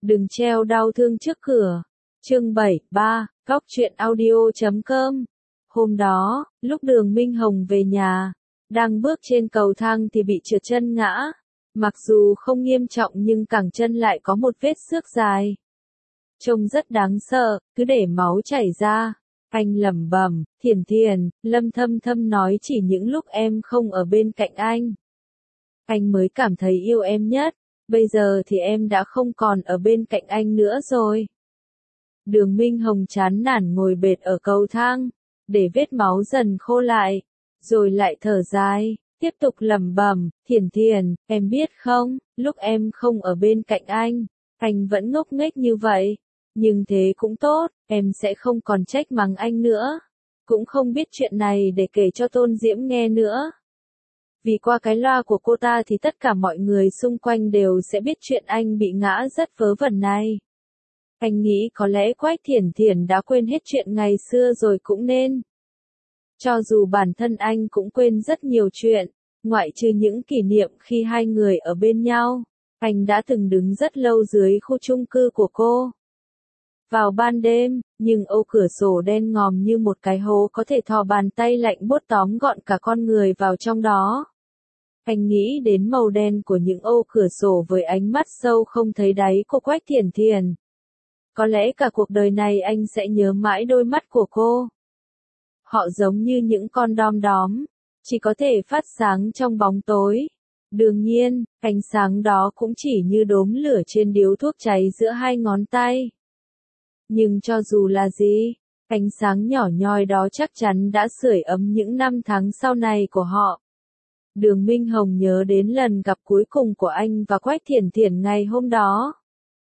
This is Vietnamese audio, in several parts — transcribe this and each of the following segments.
Đừng treo đau thương trước cửa. Chương 73, Góc truyện audio.com. Hôm đó, lúc Đường Minh Hồng về nhà, đang bước trên cầu thang thì bị trượt chân ngã. Mặc dù không nghiêm trọng nhưng cẳng chân lại có một vết xước dài. Trông rất đáng sợ, cứ để máu chảy ra. Anh lẩm bẩm, Thiển Thiển, Lâm Thâm Thâm nói chỉ những lúc em không ở bên cạnh anh mới cảm thấy yêu em nhất. Bây giờ thì em đã không còn ở bên cạnh anh nữa rồi. Đường Minh Hồng chán nản ngồi bệt ở cầu thang, để vết máu dần khô lại, rồi lại thở dài, tiếp tục lẩm bẩm, Thiển Thiển, em biết không, lúc em không ở bên cạnh anh vẫn ngốc nghếch như vậy. Nhưng thế cũng tốt, em sẽ không còn trách mắng anh nữa. Cũng không biết chuyện này để kể cho Tôn Diễm nghe nữa. Vì qua cái loa của cô ta thì tất cả mọi người xung quanh đều sẽ biết chuyện anh bị ngã rất vớ vẩn này. Anh nghĩ có lẽ Quách Thiển Thiển đã quên hết chuyện ngày xưa rồi cũng nên. Cho dù bản thân anh cũng quên rất nhiều chuyện, ngoại trừ những kỷ niệm khi hai người ở bên nhau. Anh đã từng đứng rất lâu dưới khu chung cư của cô. Vào ban đêm, nhưng ô cửa sổ đen ngòm như một cái hố có thể thò bàn tay lạnh buốt tóm gọn cả con người vào trong đó. Anh nghĩ đến màu đen của những ô cửa sổ với ánh mắt sâu không thấy đáy của Quách Thiển Thiển. Có lẽ cả cuộc đời này anh sẽ nhớ mãi đôi mắt của cô. Họ giống như những con đom đóm, chỉ có thể phát sáng trong bóng tối. Đương nhiên, ánh sáng đó cũng chỉ như đốm lửa trên điếu thuốc cháy giữa hai ngón tay. Nhưng cho dù là gì, ánh sáng nhỏ nhoi đó chắc chắn đã sưởi ấm những năm tháng sau này của họ. Đường Minh Hồng nhớ đến lần gặp cuối cùng của anh và Quách Thiển Thiển ngày hôm đó.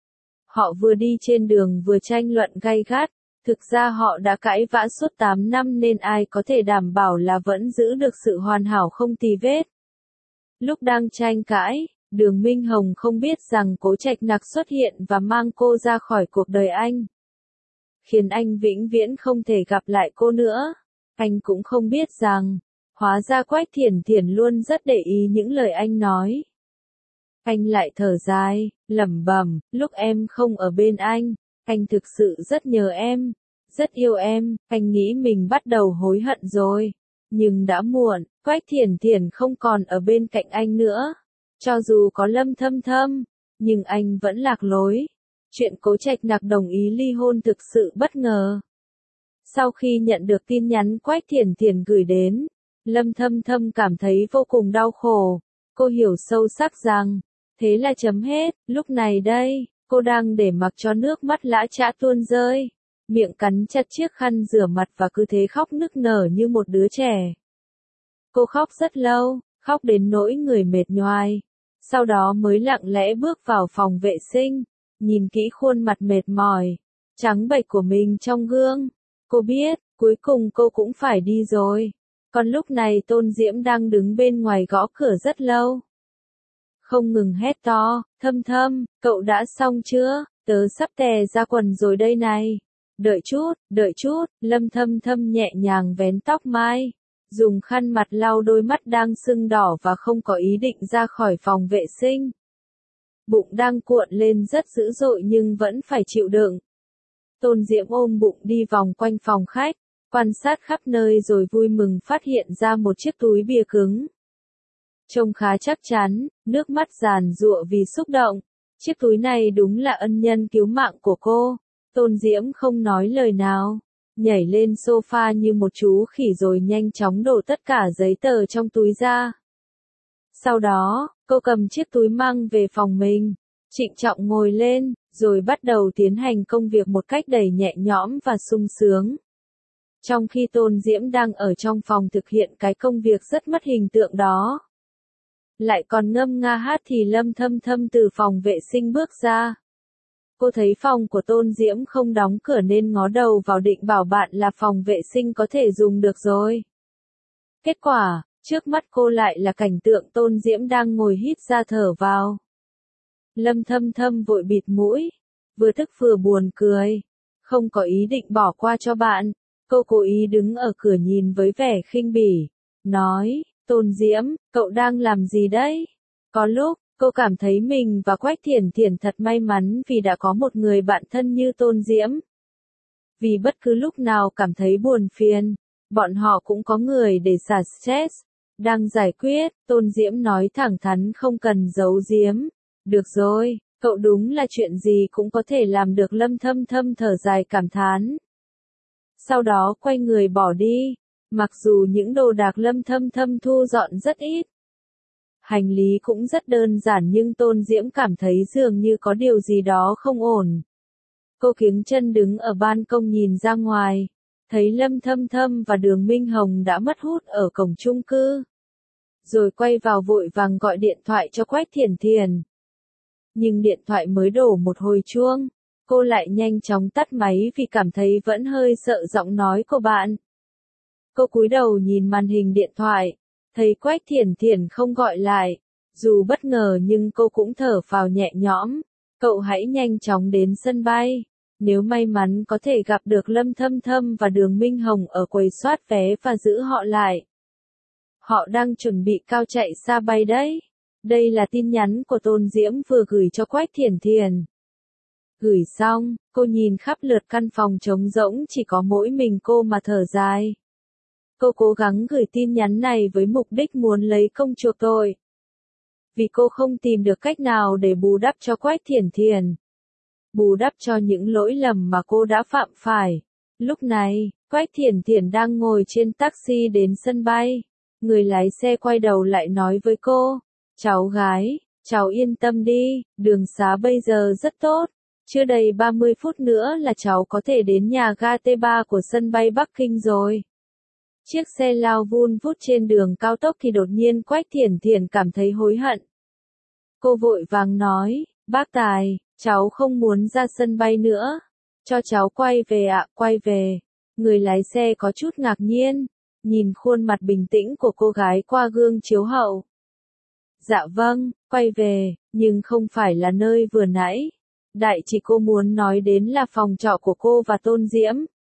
Họ vừa đi trên đường vừa tranh luận gay gắt, thực ra họ đã cãi vã suốt 8 năm nên ai có thể đảm bảo là vẫn giữ được sự hoàn hảo không tì vết. Lúc đang tranh cãi, Đường Minh Hồng không biết rằng Cố Trạch Nặc xuất hiện và mang cô ra khỏi cuộc đời anh. Khiến anh vĩnh viễn không thể gặp lại cô nữa. Anh cũng không biết rằng, hóa ra Quách Thiển Thiển luôn rất để ý những lời anh nói. Anh lại thở dài, lẩm bẩm, lúc em không ở bên anh thực sự rất nhớ em, rất yêu em, anh nghĩ mình bắt đầu hối hận rồi. Nhưng đã muộn, Quách Thiển Thiển không còn ở bên cạnh anh nữa. Cho dù có Lâm Thâm Thâm, nhưng anh vẫn lạc lối. Chuyện Cố Trạch Nặc đồng ý ly hôn thực sự bất ngờ. Sau khi nhận được tin nhắn Quách Thiển Thiển gửi đến, Lâm Thâm Thâm cảm thấy vô cùng đau khổ. Cô hiểu sâu sắc rằng, thế là chấm hết, lúc này đây, cô đang để mặc cho nước mắt lã chã tuôn rơi, miệng cắn chặt chiếc khăn rửa mặt và cứ thế khóc nức nở như một đứa trẻ. Cô khóc rất lâu, khóc đến nỗi người mệt nhoài, sau đó mới lặng lẽ bước vào phòng vệ sinh, nhìn kỹ khuôn mặt mệt mỏi, trắng bệch của mình trong gương. Cô biết, cuối cùng cô cũng phải đi rồi. Còn lúc này Tôn Diễm đang đứng bên ngoài gõ cửa rất lâu. Không ngừng hét to, Thâm Thâm, cậu đã xong chưa? Tớ sắp tè ra quần rồi đây này. Đợi chút, Lâm Thâm Thâm nhẹ nhàng vén tóc mai, dùng khăn mặt lau đôi mắt đang sưng đỏ và không có ý định ra khỏi phòng vệ sinh. Bụng đang cuộn lên rất dữ dội nhưng vẫn phải chịu đựng. Tôn Diễm ôm bụng đi vòng quanh phòng khách, quan sát khắp nơi rồi vui mừng phát hiện ra một chiếc túi bìa cứng. Trông khá chắc chắn, nước mắt giàn giụa vì xúc động. Chiếc túi này đúng là ân nhân cứu mạng của cô. Tôn Diễm không nói lời nào, nhảy lên sofa như một chú khỉ rồi nhanh chóng đổ tất cả giấy tờ trong túi ra. Sau đó, cô cầm chiếc túi mang về phòng mình, trịnh trọng ngồi lên, rồi bắt đầu tiến hành công việc một cách đầy nhẹ nhõm và sung sướng. Trong khi Tôn Diễm đang ở trong phòng thực hiện cái công việc rất mất hình tượng đó, lại còn ngâm nga hát thì Lâm Thâm Thâm từ phòng vệ sinh bước ra. Cô thấy phòng của Tôn Diễm không đóng cửa nên ngó đầu vào định bảo bạn là phòng vệ sinh có thể dùng được rồi. Kết quả, trước mắt cô lại là cảnh tượng Tôn Diễm đang ngồi hít ra thở vào. Lâm Thâm Thâm vội bịt mũi, vừa tức vừa buồn cười. Không có ý định bỏ qua cho bạn, cô cố ý đứng ở cửa nhìn với vẻ khinh bỉ, nói, Tôn Diễm, cậu đang làm gì đấy? Cô cảm thấy mình và Quách Thiển Thiển thật may mắn vì đã có một người bạn thân như Tôn Diễm. Vì bất cứ lúc nào cảm thấy buồn phiền, bọn họ cũng có người để xả stress. Đang giải quyết, Tôn Diễm nói thẳng thắn không cần giấu giếm. Được rồi, cậu đúng là chuyện gì cũng có thể làm được. Lâm Thâm Thâm thở dài cảm thán. Sau đó quay người bỏ đi. Mặc dù những đồ đạc Lâm Thâm Thâm thu dọn rất ít, hành lý cũng rất đơn giản, nhưng Tôn Diễm cảm thấy dường như có điều gì đó không ổn. Cô kiếng chân đứng ở ban công nhìn ra ngoài, thấy Lâm Thâm Thâm và Đường Minh Hồng đã mất hút ở cổng chung cư. Rồi quay vào vội vàng gọi điện thoại cho Quách Thiển Thiển. Nhưng điện thoại mới đổ một hồi chuông, cô lại nhanh chóng tắt máy vì cảm thấy vẫn hơi sợ giọng nói của bạn. Cô cúi đầu nhìn màn hình điện thoại, thấy Quách Thiển Thiển không gọi lại. Dù bất ngờ nhưng cô cũng thở phào nhẹ nhõm. Cậu hãy nhanh chóng đến sân bay. Nếu may mắn có thể gặp được Lâm Thâm Thâm và Đường Minh Hồng ở quầy soát vé và giữ họ lại. Họ đang chuẩn bị cao chạy xa bay đấy. Đây là tin nhắn của Tôn Diễm vừa gửi cho Quách Thiển Thiển. Gửi xong, cô nhìn khắp lượt căn phòng trống rỗng chỉ có mỗi mình cô mà thở dài. Cô cố gắng gửi tin nhắn này với mục đích muốn lấy công chuộc tội. Vì cô không tìm được cách nào để bù đắp cho Quách Thiển Thiển. Bù đắp cho những lỗi lầm mà cô đã phạm phải. Lúc này, Quách Thiển Thiển đang ngồi trên taxi đến sân bay. Người lái xe quay đầu lại nói với cô, cháu gái, cháu yên tâm đi, đường xá bây giờ rất tốt. Chưa đầy 30 phút nữa là cháu có thể đến nhà ga T3 của sân bay Bắc Kinh rồi. Chiếc xe lao vun vút trên đường cao tốc thì đột nhiên Quách Thiển Thiển cảm thấy hối hận. Cô vội vàng nói, bác Tài, cháu không muốn ra sân bay nữa. Cho cháu quay về ạ, quay về. Người lái xe có chút ngạc nhiên, nhìn khuôn mặt bình tĩnh của cô gái qua gương chiếu hậu. Dạ vâng, quay về, nhưng không phải là nơi vừa nãy. Đại chỉ cô muốn nói đến là phòng trọ của cô và Tôn Diễm.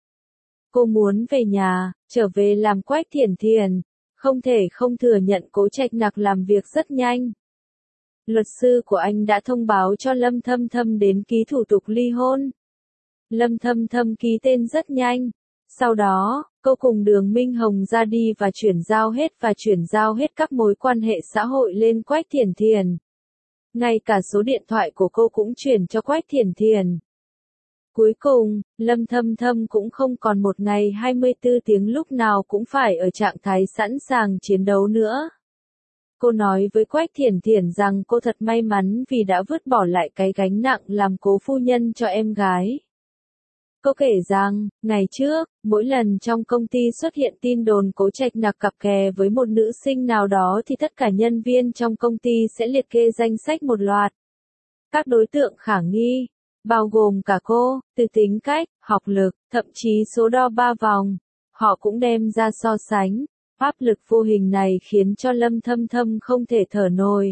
Cô muốn về nhà, trở về làm. Quách Thiển Thiển không thể không thừa nhận Cố Trạch Nặc làm việc rất nhanh. Luật sư của anh đã thông báo cho Lâm Thâm Thâm đến ký thủ tục ly hôn. Lâm Thâm Thâm ký tên rất nhanh. Sau đó, cô cùng Đường Minh Hồng ra đi và chuyển giao hết các mối quan hệ xã hội lên Quách Thiển Thiển. Ngay cả số điện thoại của cô cũng chuyển cho Quách Thiển Thiển. Cuối cùng, Lâm Thâm Thâm cũng không còn một ngày 24 tiếng lúc nào cũng phải ở trạng thái sẵn sàng chiến đấu nữa. Cô nói với Quách Thiển Thiển rằng cô thật may mắn vì đã vứt bỏ lại cái gánh nặng làm cố phu nhân cho em gái. Cô kể rằng, ngày trước, mỗi lần trong công ty xuất hiện tin đồn Cố Trạch Nặc cặp kè với một nữ sinh nào đó thì tất cả nhân viên trong công ty sẽ liệt kê danh sách một loạt. Các đối tượng khả nghi, bao gồm cả cô, từ tính cách, học lực, thậm chí số đo 3 vòng. Họ cũng đem ra so sánh. Áp lực vô hình này khiến cho Lâm Thâm Thâm không thể thở nổi.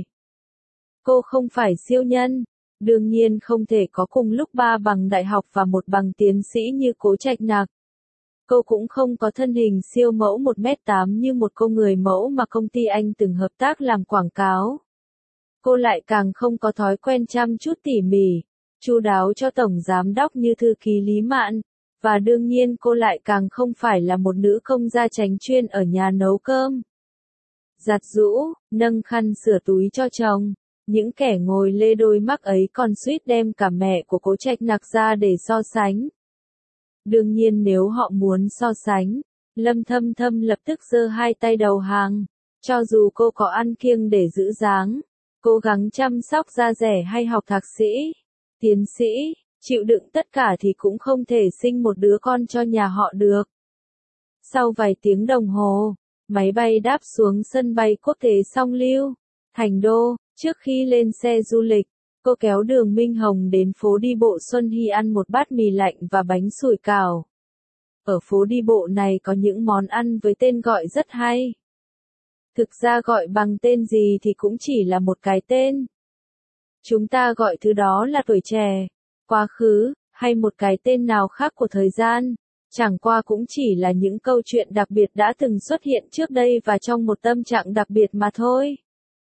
Cô không phải siêu nhân. Đương nhiên không thể có cùng lúc 3 bằng đại học và 1 bằng tiến sĩ như Cố Trạch Nặc. Cô cũng không có thân hình siêu mẫu 1m8 như một cô người mẫu mà công ty anh từng hợp tác làm quảng cáo. Cô lại càng không có thói quen chăm chút tỉ mỉ, chu đáo cho tổng giám đốc như thư ký Lý Mạn. Và đương nhiên cô lại càng không phải là một nữ công gia chánh chuyên ở nhà nấu cơm, giặt giũ, nâng khăn sửa túi cho chồng. Những kẻ ngồi lê đôi mắt ấy còn suýt đem cả mẹ của Cố Trạch Nặc ra để so sánh. Đương nhiên nếu họ muốn so sánh, Lâm Thâm Thâm lập tức giơ hai tay đầu hàng. Cho dù cô có ăn kiêng để giữ dáng, cố gắng chăm sóc da dẻ hay học thạc sĩ, tiến sĩ, chịu đựng tất cả thì cũng không thể sinh một đứa con cho nhà họ được. Sau vài tiếng đồng hồ, máy bay đáp xuống sân bay quốc tế Song Lưu, Thành Đô. Trước khi lên xe du lịch, cô kéo Đường Minh Hồng đến phố đi bộ Xuân Hy ăn một bát mì lạnh và bánh sủi cảo. Ở phố đi bộ này có những món ăn với tên gọi rất hay. Thực ra gọi bằng tên gì thì cũng chỉ là một cái tên. Chúng ta gọi thứ đó là tuổi trẻ, quá khứ, hay một cái tên nào khác của thời gian. Chẳng qua cũng chỉ là những câu chuyện đặc biệt đã từng xuất hiện trước đây và trong một tâm trạng đặc biệt mà thôi.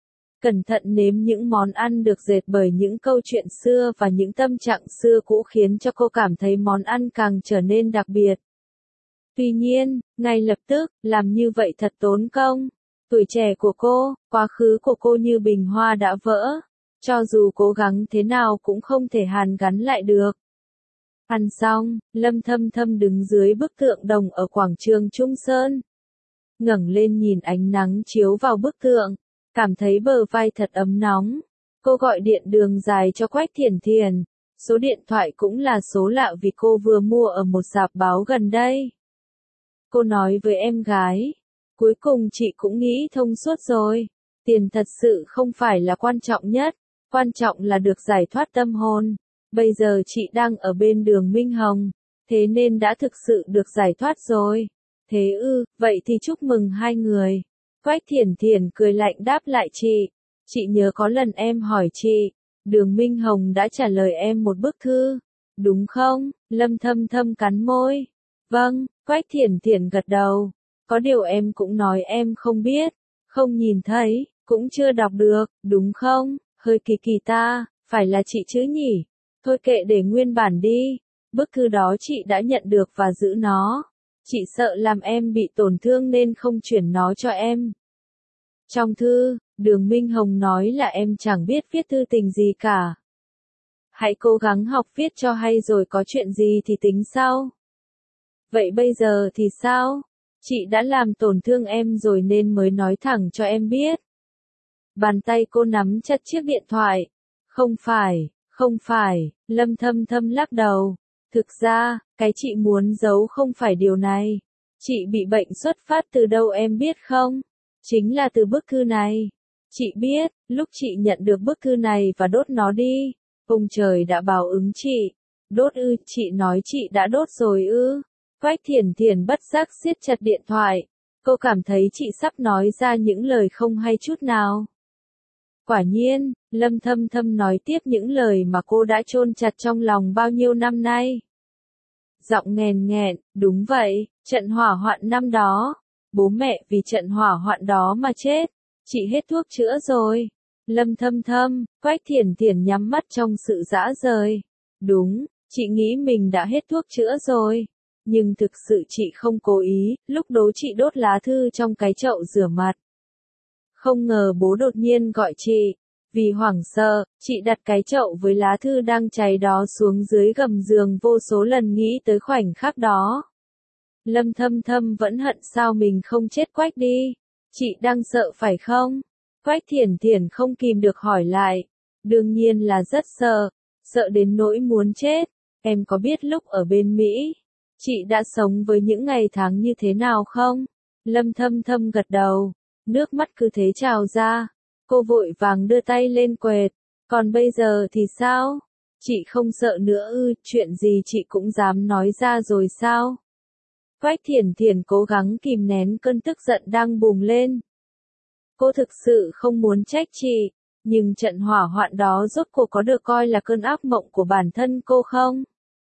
cẩn thận nếm những món ăn được dệt bởi những câu chuyện xưa và những tâm trạng xưa cũ khiến cho cô cảm thấy món ăn càng trở nên đặc biệt. Tuy nhiên, ngay lập tức, làm như vậy thật tốn công. Tuổi trẻ của cô, quá khứ của cô như bình hoa đã vỡ. Cho dù cố gắng thế nào cũng không thể hàn gắn lại được. Ăn xong, Lâm Thâm Thâm đứng dưới bức tượng đồng ở quảng trường Trung Sơn. Ngẩng lên nhìn ánh nắng chiếu vào bức tượng, cảm thấy bờ vai thật ấm nóng. Cô gọi điện đường dài cho Quách Thiển Thiển. Số điện thoại cũng là số lạ vì cô vừa mua ở một rạp báo gần đây. Cô nói với em gái, cuối cùng chị cũng nghĩ thông suốt rồi. Tiền thật sự không phải là quan trọng nhất, quan trọng là được giải thoát tâm hồn. Bây giờ chị đang ở bên đường Minh Hồng, thế nên đã thực sự được giải thoát rồi. Thế ư, vậy thì chúc mừng hai người. Quách Thiển Thiển cười lạnh đáp lại chị. Chị nhớ có lần em hỏi chị, đường Minh Hồng đã trả lời em một bức thư, đúng không? Lâm Thâm Thâm cắn môi. Vâng, Quách Thiển Thiển gật đầu. Có điều em cũng nói em không biết, không nhìn thấy, cũng chưa đọc được, đúng không? Hơi kỳ kỳ ta, phải là chị chứ nhỉ? Thôi kệ để nguyên bản đi. Bức thư đó chị đã nhận được và giữ nó. Chị sợ làm em bị tổn thương nên không chuyển nó cho em. Trong thư, Đường Minh Hồng nói là em chẳng biết viết thư tình gì cả. Hãy cố gắng học viết cho hay rồi có chuyện gì thì tính sau. Vậy bây giờ thì sao? Chị đã làm tổn thương em rồi nên mới nói thẳng cho em biết. Bàn tay cô nắm chặt chiếc điện thoại. Không phải, Lâm Thâm Thâm lắc đầu. Thực ra, cái chị muốn giấu không phải điều này. Chị bị bệnh xuất phát từ đâu em biết không? Chính là từ bức thư này. Chị biết, lúc chị nhận được bức thư này và đốt nó đi, ông trời đã báo ứng chị. Đốt ư, chị nói chị đã đốt rồi ư? Quách Thiển Thiển bất giác siết chặt điện thoại. Cô cảm thấy chị sắp nói ra những lời không hay chút nào. Quả nhiên, Lâm Thâm Thâm nói tiếp những lời mà cô đã chôn chặt trong lòng bao nhiêu năm nay. Giọng nghèn nghẹn, đúng vậy, trận hỏa hoạn năm đó. Bố mẹ vì trận hỏa hoạn đó mà chết. Chị hết thuốc chữa rồi. Lâm Thâm Thâm, Quách Thiển Thiển nhắm mắt trong sự dã rời. Đúng, chị nghĩ mình đã hết thuốc chữa rồi. Nhưng thực sự chị không cố ý, lúc đó chị đốt lá thư trong cái chậu rửa mặt. Không ngờ bố đột nhiên gọi chị. Vì hoảng sợ, chị đặt cái chậu với lá thư đang cháy đó xuống dưới gầm giường vô số lần nghĩ tới khoảnh khắc đó. Lâm Thâm Thâm vẫn hận sao mình không chết Quách đi. Chị đang sợ phải không? Quách Thiển Thiển không kìm được hỏi lại. Đương nhiên là rất sợ. Sợ đến nỗi muốn chết. Em có biết lúc ở bên Mỹ, chị đã sống với những ngày tháng như thế nào không? Lâm Thâm Thâm gật đầu. Nước mắt cứ thế trào ra. Cô vội vàng đưa tay lên quệt. Còn bây giờ thì sao? Chị không sợ nữa ư, chuyện gì chị cũng dám nói ra rồi sao? Quách Thiển Thiển cố gắng kìm nén cơn tức giận đang bùng lên. Cô thực sự không muốn trách chị, nhưng trận hỏa hoạn đó rốt cuộc có được coi là cơn ác mộng của bản thân cô không?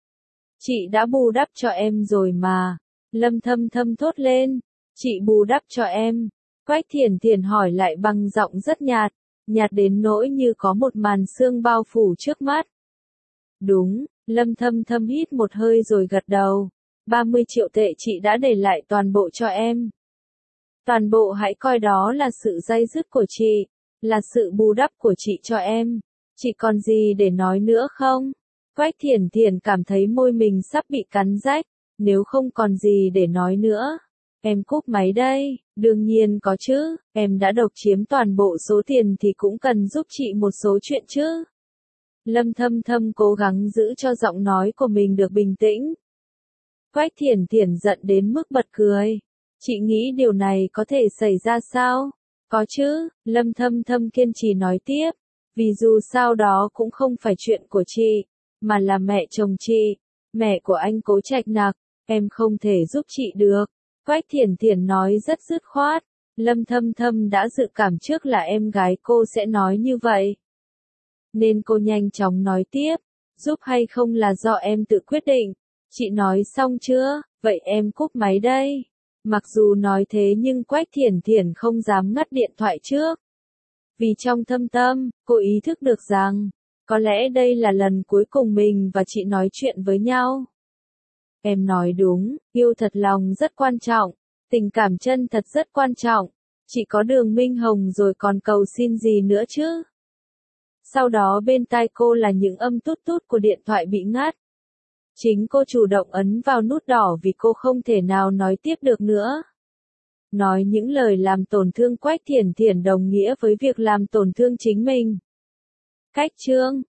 Chị đã bù đắp cho em rồi mà. Lâm Thâm Thâm thốt lên. Chị bù đắp cho em. Quách Thiển Thiển hỏi lại bằng giọng rất nhạt, nhạt đến nỗi như có một màn sương bao phủ trước mắt. Đúng, Lâm Thâm Thâm hít một hơi rồi gật đầu. 30 triệu tệ chị đã để lại toàn bộ cho em. Toàn bộ hãy coi đó là sự day dứt của chị, là sự bù đắp của chị cho em. Chị còn gì để nói nữa không? Quách Thiển Thiển cảm thấy môi mình sắp bị cắn rách, nếu không còn gì để nói nữa. Em cúp máy đây, đương nhiên có chứ, em đã độc chiếm toàn bộ số tiền thì cũng cần giúp chị một số chuyện chứ. Lâm Thâm Thâm cố gắng giữ cho giọng nói của mình được bình tĩnh. Quách Thiển Thiển giận đến mức bật cười. Chị nghĩ điều này có thể xảy ra sao? Có chứ, Lâm Thâm Thâm kiên trì nói tiếp. Vì dù sao đó cũng không phải chuyện của chị, mà là mẹ chồng chị, mẹ của anh Cố Trạch Nặc, em không thể giúp chị được. Quách Thiển Thiển nói rất dứt khoát. Lâm Thâm Thâm đã dự cảm trước là em gái cô sẽ nói như vậy. Nên cô nhanh chóng nói tiếp, giúp hay không là do em tự quyết định. Chị nói xong chưa? Vậy em cúp máy đây. Mặc dù nói thế nhưng Quách Thiển Thiển không dám ngắt điện thoại trước. Vì trong thâm tâm, cô ý thức được rằng, có lẽ đây là lần cuối cùng mình và chị nói chuyện với nhau. Em nói đúng, yêu thật lòng rất quan trọng, tình cảm chân thật rất quan trọng, chỉ có Đường Minh Hồng rồi còn cầu xin gì nữa chứ. Sau đó bên tai cô là những âm tút tút của điện thoại bị ngắt. Chính cô chủ động ấn vào nút đỏ vì cô không thể nào nói tiếp được nữa. Nói những lời làm tổn thương Quách Thiển Thiển đồng nghĩa với việc làm tổn thương chính mình. Cách chương